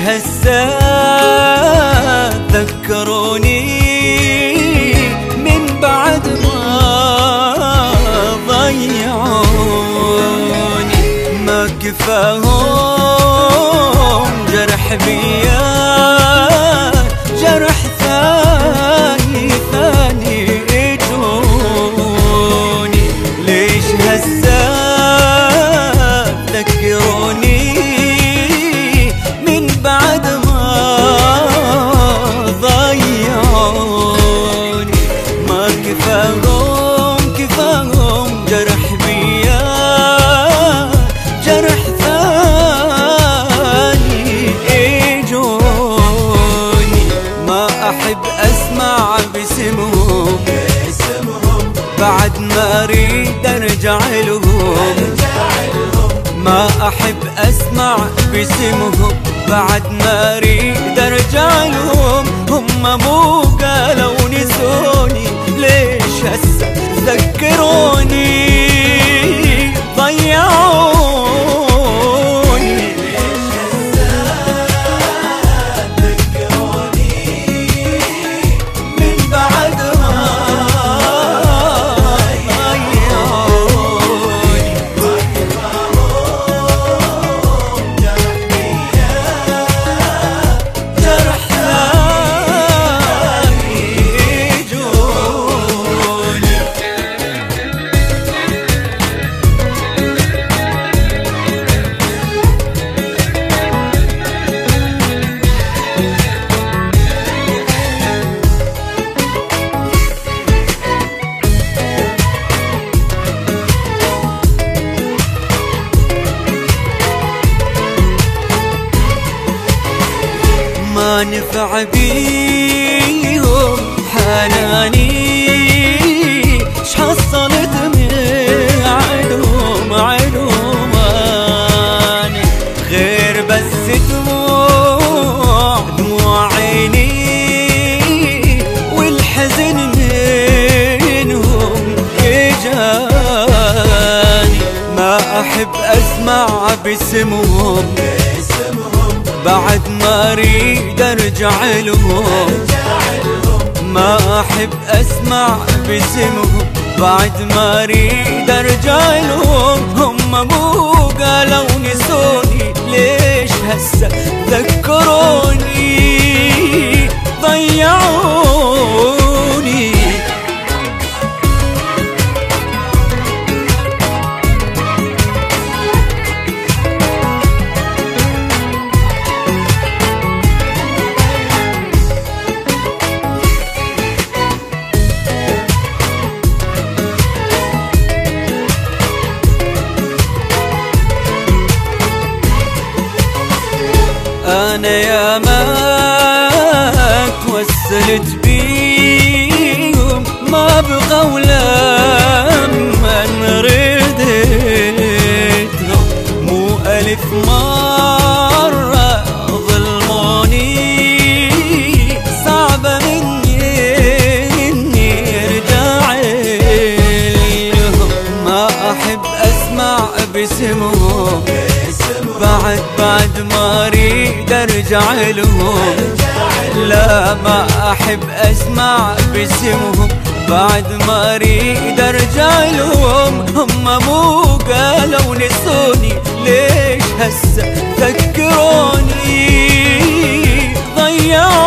هسه ذكروني من بعد ما ضيعوني، ما كفاهم جرح بيا جرح ثاني اجوني، ليش هسه ذكروني من بعد ما ضيعوني، ما كفاهم جرح بيا جرح ثاني اجوني، ما احب اسمع باسمهم بعد ما اريد ارجع لهم، ما احب اسمع باسمهم بعد ما اريد ارجع لهم، هم مو قالوا نسوني، ليش هسه ذكروني ضيعوني، ليش هسه ذكروني من بعد ما ضيعوني، ما كفاهم جرح بيا جرح ثاني اجوني. ما نفع بيهم حناني، شحصلت من عدوم عدوماني، غير بس دموع عيني والحزن منهم اجاني، ما احب اسمع باسمهم بعد ما اريد ارجع لهم، ما احب اسمع باسمهم بعد ما اريد ارجع لهم، هم مو قالوا نسوني، ليش هسه ذكروني ضيعوني. أنا يا ما توسلت بيهم، ما بغوا لما رديتهم، مو ألف مرة ظلموني، صعبة مني ارجع لهم، ما أحب أسمع باسمهم بعد ما اريد ارجع لهم، لا ما احب اسمع باسمهم بعد ما اريد ارجع لهم، هم مو قالوا نسوني، ليش هسه ذكروني ضيعوني.